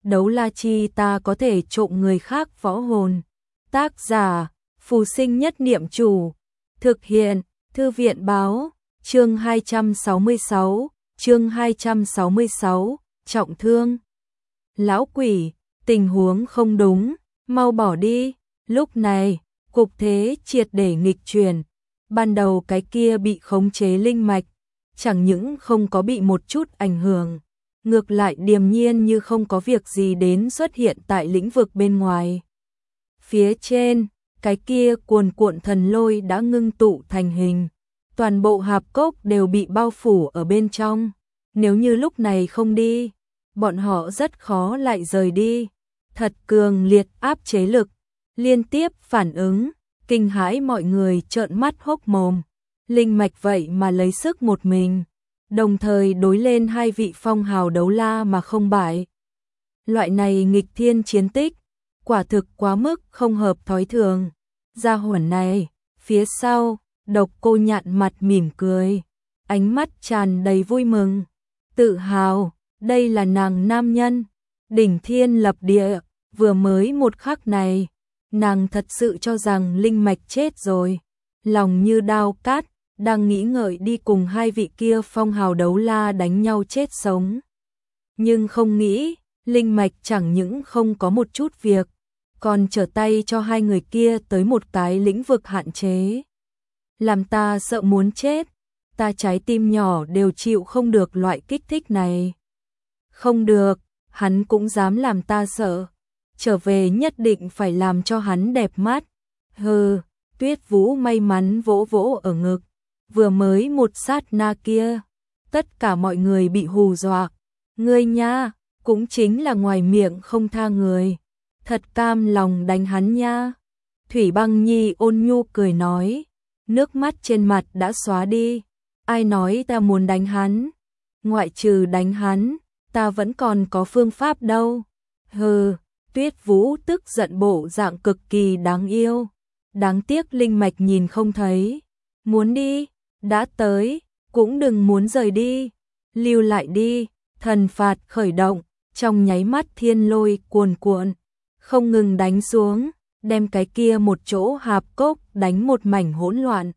đấu la chi ta có thể trộm người khác võ hồn. Tác giả, Phù Sinh Nhất Niệm Chủ. Thực hiện, Thư viện báo, chương 266, trọng thương. Lão quỷ, tình huống không đúng, mau bỏ đi. Lúc này, cục thế triệt để nghịch chuyển. Ban đầu cái kia bị khống chế linh mạch, chẳng những không có bị một chút ảnh hưởng, ngược lại điềm nhiên như không có việc gì đến xuất hiện tại lĩnh vực bên ngoài. Phía trên, cái kia cuồn cuộn thần lôi đã ngưng tụ thành hình, toàn bộ hạp cốc đều bị bao phủ ở bên trong. Nếu như lúc này không đi, bọn họ rất khó lại rời đi. Thật cường liệt áp chế lực, liên tiếp phản ứng, kinh hãi mọi người trợn mắt hốc mồm. Linh mạch vậy mà lấy sức một mình, đồng thời đối lên hai vị phong hào đấu la mà không bại. Loại này nghịch thiên chiến tích, quả thực quá mức không hợp thói thường. Gia hỏa này, phía sau, Độc Cô Nhạn mặt mỉm cười, ánh mắt tràn đầy vui mừng, tự hào, đây là nàng nam nhân, đỉnh thiên lập địa. Vừa mới một khắc này, nàng thật sự cho rằng linh mạch chết rồi, lòng như đao cát, đang nghĩ ngợi đi cùng hai vị kia phong hào đấu la đánh nhau chết sống. Nhưng không nghĩ, linh mạch chẳng những không có một chút việc, còn trở tay cho hai người kia tới một cái lĩnh vực hạn chế. Làm ta sợ muốn chết, ta trái tim nhỏ đều chịu không được loại kích thích này. Không được, hắn cũng dám làm ta sợ. Trở về nhất định phải làm cho hắn đẹp mắt. Hừ, Tuyết Vũ may mắn vỗ vỗ ở ngực. Vừa mới một sát na kia, tất cả mọi người bị hù dọa. Ngươi nha, cũng chính là ngoài miệng không tha người, thật cam lòng đánh hắn nha. Thủy Băng Nhi ôn nhu cười nói, nước mắt trên mặt đã xóa đi. Ai nói ta muốn đánh hắn? Ngoại trừ đánh hắn, ta vẫn còn có phương pháp đâu. Hừ. Tuyết Vũ tức giận bộ dạng cực kỳ đáng yêu. Đáng tiếc linh mạch nhìn không thấy. Muốn đi, đã tới, cũng đừng muốn rời đi. Lưu lại đi, thần phạt khởi động, trong nháy mắt thiên lôi cuồn cuộn, không ngừng đánh xuống, đem cái kia một chỗ hạp cốc đánh một mảnh hỗn loạn.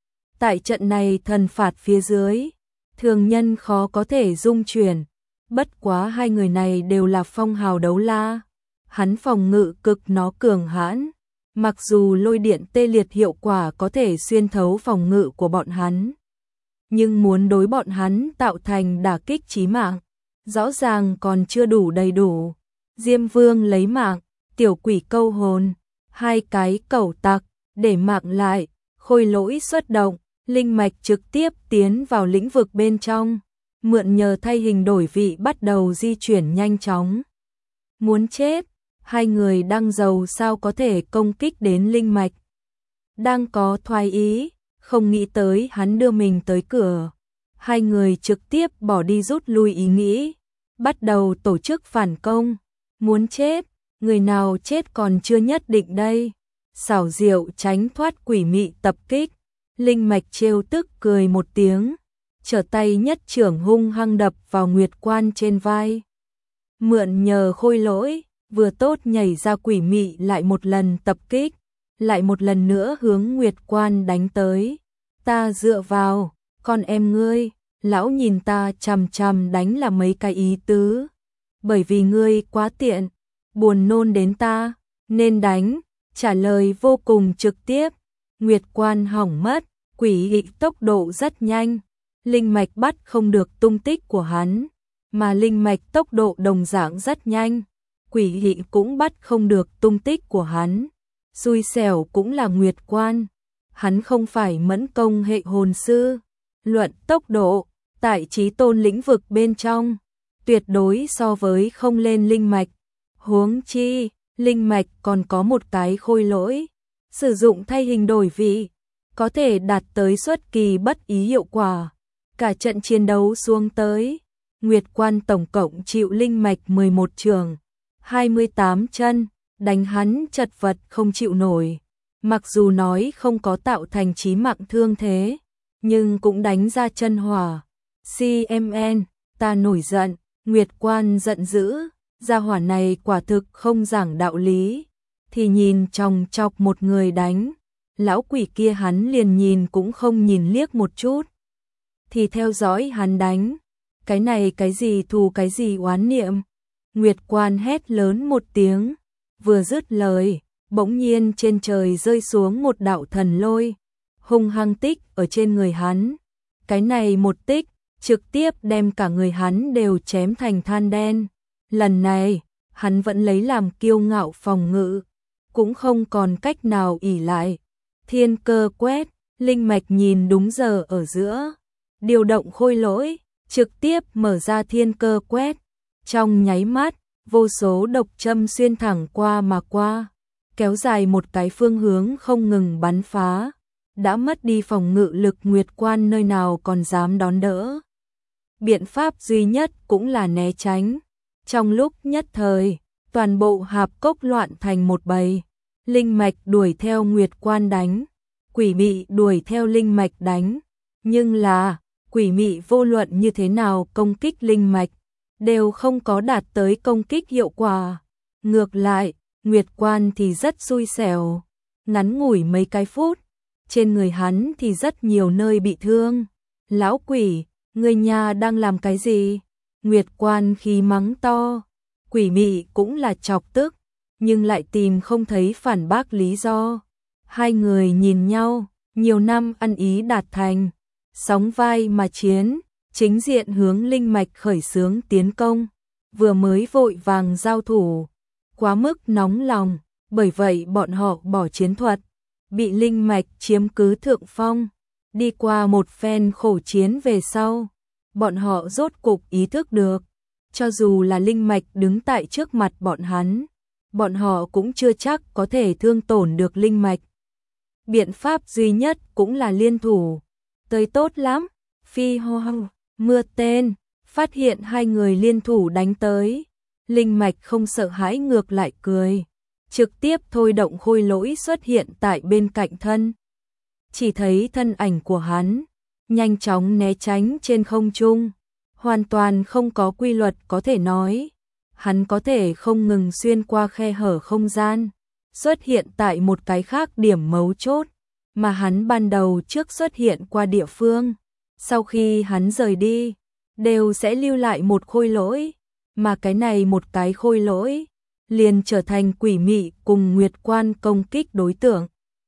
Tại trận này thần phạt phía dưới, thường nhân khó có thể dung chuyển. Bất quá hai người này đều là phong hào đấu la. Hắn phòng ngự cực nó cường hãn, mặc dù lôi điện tê liệt hiệu quả có thể xuyên thấu phòng ngự của bọn hắn, nhưng muốn đối bọn hắn tạo thành đả kích chí mạng, rõ ràng còn chưa đủ đầy đủ. Diêm Vương lấy mạng, tiểu quỷ câu hồn, hai cái cẩu tặc, để mạng lại, khôi lỗi xuất động, linh mạch trực tiếp tiến vào lĩnh vực bên trong, mượn nhờ thay hình đổi vị bắt đầu di chuyển nhanh chóng. Muốn chết, hai người đang giàu sao có thể công kích đến linh mạch. Đang có thoái ý, không nghĩ tới hắn đưa mình tới cửa. Hai người trực tiếp bỏ đi rút lui ý nghĩ, bắt đầu tổ chức phản công. Muốn chết, người nào chết còn chưa nhất định đây. Xảo diệu tránh thoát quỷ mị tập kích, linh mạch trêu tức cười một tiếng, trở tay nhất trưởng hung hăng đập vào Nguyệt Quan trên vai. Mượn nhờ khôi lỗi, vừa tốt nhảy ra quỷ mị lại một lần tập kích, lại một lần nữa hướng Nguyệt Quan đánh tới. Ta dựa vào, con em ngươi, lão nhìn ta chằm chằm đánh là mấy cái ý tứ. Bởi vì ngươi quá tiện, buồn nôn đến ta, nên đánh, trả lời vô cùng trực tiếp. Nguyệt Quan hỏng mất, quỷ hị tốc độ rất nhanh, linh mạch bắt không được tung tích của hắn, mà linh mạch tốc độ đồng dạng rất nhanh. Quỷ hị cũng bắt không được tung tích của hắn. Xui xẻo cũng là Nguyệt Quan. Hắn không phải mẫn công hệ hồn sư. Luận tốc độ, tại chí tôn lĩnh vực bên trong, tuyệt đối so với không lên linh mạch. Huống chi, linh mạch còn có một cái khôi lỗi. Sử dụng thay hình đổi vị, có thể đạt tới xuất kỳ bất ý hiệu quả. Cả trận chiến đấu xuống tới, Nguyệt Quan tổng cộng chịu linh mạch 11 trường. 28 chân, đánh hắn chật vật không chịu nổi. Mặc dù nói không có tạo thành chí mạng thương thế, nhưng cũng đánh ra chân hỏa. CMN, ta nổi giận, Nguyệt Quan giận dữ, Gia hỏa này quả thực không giảng đạo lý, thì nhìn chòng chọc một người đánh, lão quỷ kia hắn liền nhìn cũng không nhìn liếc một chút, thì theo dõi hắn đánh, cái này cái gì thù cái gì oán niệm. Nguyệt Quan hét lớn một tiếng, vừa dứt lời, bỗng nhiên trên trời rơi xuống một đạo thần lôi, hung hăng tích ở trên người hắn. Cái này một tích, trực tiếp đem cả người hắn đều chém thành than đen. Lần này, hắn vẫn lấy làm kiêu ngạo phòng ngự, cũng không còn cách nào ỷ lại. Thiên cơ quét, linh mạch nhìn đúng giờ ở giữa, điều động khôi lỗi, trực tiếp mở ra thiên cơ quét. Trong nháy mắt, vô số độc châm xuyên thẳng qua mà qua, kéo dài một cái phương hướng không ngừng bắn phá. Đã mất đi phòng ngự lực Nguyệt Quan nơi nào còn dám đón đỡ. Biện pháp duy nhất cũng là né tránh. Trong lúc nhất thời, toàn bộ hạp cốc loạn thành một bầy. Linh mạch đuổi theo Nguyệt Quan đánh, quỷ mị đuổi theo linh mạch đánh. Nhưng là, quỷ mị vô luận như thế nào công kích linh mạch, đều không có đạt tới công kích hiệu quả. Ngược lại, Nguyệt Quan thì rất xui xẻo. Ngắn ngủi mấy cái phút, trên người hắn thì rất nhiều nơi bị thương. Lão quỷ, người nhà đang làm cái gì? Nguyệt Quan khí mắng to. Quỷ mị cũng là chọc tức, nhưng lại tìm không thấy phản bác lý do. Hai người nhìn nhau, nhiều năm ăn ý đạt thành, sóng vai mà chiến, chính diện hướng linh mạch khởi xướng tiến công. Vừa mới vội vàng giao thủ, quá mức nóng lòng, bởi vậy bọn họ bỏ chiến thuật, bị linh mạch chiếm cứ thượng phong. Đi qua một phen khổ chiến về sau, bọn họ rốt cục ý thức được, cho dù là linh mạch đứng tại trước mặt bọn họ cũng chưa chắc có thể thương tổn được linh mạch. Biện pháp duy nhất cũng là liên thủ. Tới tốt lắm, Phi Hoa, Mưa Tên, phát hiện hai người liên thủ đánh tới. Linh mạch không sợ hãi ngược lại cười, trực tiếp thôi động khôi lỗi xuất hiện tại bên cạnh thân. Chỉ thấy thân ảnh của hắn nhanh chóng né tránh trên không trung, hoàn toàn không có quy luật có thể nói. Hắn có thể không ngừng xuyên qua khe hở không gian, xuất hiện tại một cái khác điểm mấu chốt, mà hắn ban đầu trước xuất hiện qua địa phương. Sau khi hắn rời đi, đều sẽ lưu lại một khôi lỗi, mà cái này một cái khôi lỗi liền trở thành quỷ mị cùng Nguyệt Quan công kích đối tượng.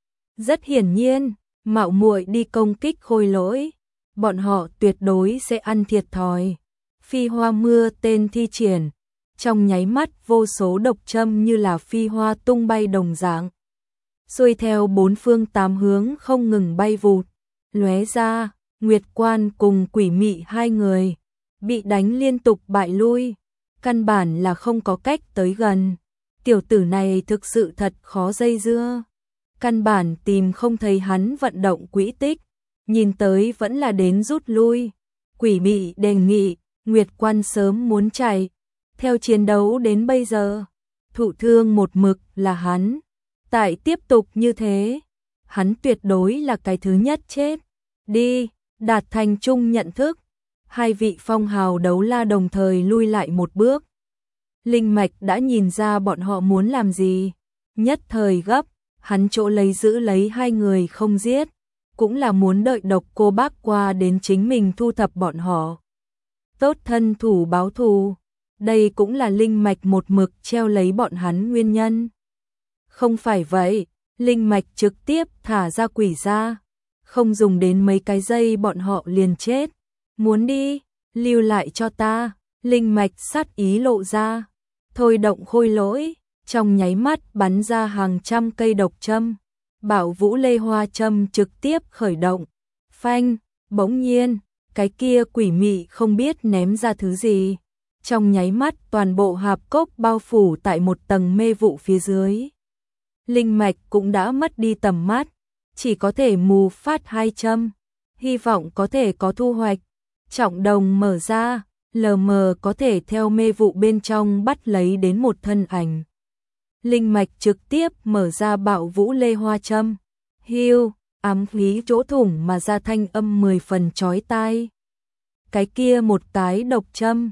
Rất hiển nhiên, mạo muội đi công kích khôi lỗi, bọn họ tuyệt đối sẽ ăn thiệt thòi. Phi Hoa Mưa Tên thi triển, trong nháy mắt vô số độc châm như là phi hoa tung bay đồng dạng, xuôi theo bốn phương tám hướng không ngừng bay vụt, lóe ra. Nguyệt Quan cùng quỷ mị hai người bị đánh liên tục bại lui, căn bản là không có cách tới gần. Tiểu tử này thực sự thật khó dây dưa, căn bản tìm không thấy hắn vận động quỹ tích, nhìn tới vẫn là đến rút lui. Quỷ mị đề nghị, Nguyệt Quan sớm muốn chạy, theo chiến đấu đến bây giờ, thụ thương một mực là hắn. Tại tiếp tục như thế, hắn tuyệt đối là cái thứ nhất chết. Đi, đạt thành chung nhận thức. Hai vị phong hào đấu la đồng thời lui lại một bước. Linh mạch đã nhìn ra bọn họ muốn làm gì, nhất thời gấp, hắn chỗ lấy giữ lấy hai người không giết, cũng là muốn đợi Độc Cô Bác qua đến chính mình thu thập bọn họ. Tốt thân thủ báo thù, đây cũng là linh mạch một mực treo lấy bọn hắn nguyên nhân. Không phải vậy, linh mạch trực tiếp thả ra quỷ ra, không dùng đến mấy cái giây bọn họ liền chết. Muốn đi, lưu lại cho ta. Linh mạch sát ý lộ ra, thôi động khôi lỗi, trong nháy mắt bắn ra hàng trăm cây độc châm. Bảo Vũ Lê Hoa châm trực tiếp khởi động. Phanh, bỗng nhiên, cái kia quỷ mị không biết ném ra thứ gì. Trong nháy mắt toàn bộ hạp cốc bao phủ tại một tầng mê vụ phía dưới. Linh mạch cũng đã mất đi tầm mắt, chỉ có thể mù phát hai châm, hy vọng có thể có thu hoạch. Trọng đồng mở ra, lờ mờ có thể theo mê vụ bên trong bắt lấy đến một thân ảnh. Linh mạch trực tiếp mở ra Bạo Vũ Lê Hoa châm. Hiu, ám khí chỗ thủng mà ra thanh âm 10 phần chói tai. Cái kia một cái độc châm,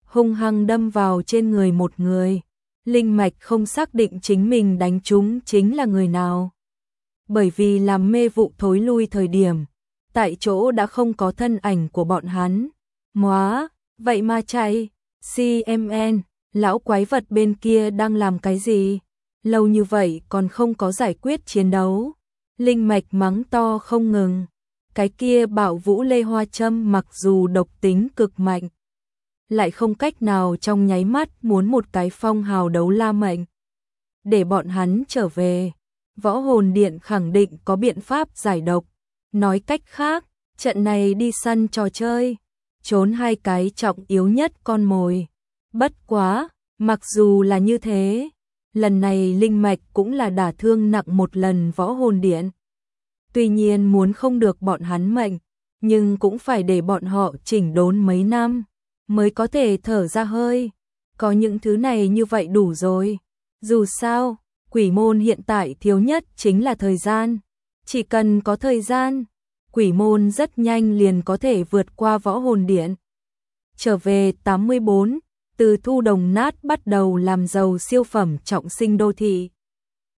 hung hăng đâm vào trên người một người. Linh Mạch không xác định chính mình đánh trúng chính là người nào. Bởi vì làm mê vụ thối lui thời điểm, tại chỗ đã không có thân ảnh của bọn hắn. Móa, vậy mà chạy, CMN, lão quái vật bên kia đang làm cái gì? Lâu như vậy còn không có giải quyết chiến đấu. Linh Mạch mắng to không ngừng. Cái kia Bạo Vũ Lê Hoa Châm mặc dù độc tính cực mạnh, lại không cách nào trong nháy mắt muốn một cái phong hào đấu la mệnh. Để bọn hắn trở về, Võ Hồn Điện khẳng định có biện pháp giải độc. Nói cách khác, trận này đi săn trò chơi, trốn hai cái trọng yếu nhất con mồi. Bất quá, mặc dù là như thế, lần này Linh Mạch cũng là đả thương nặng một lần Võ Hồn Điện. Tuy nhiên muốn không được bọn hắn mệnh, nhưng cũng phải để bọn họ chỉnh đốn mấy năm, mới có thể thở ra hơi. Có những thứ này như vậy đủ rồi. Dù sao, quỷ môn hiện tại thiếu nhất chính là thời gian. Chỉ cần có thời gian, quỷ môn rất nhanh liền có thể vượt qua Võ Hồn Điện. Trở về 84, từ thu đồng nát bắt đầu làm giàu siêu phẩm trọng sinh đô thị.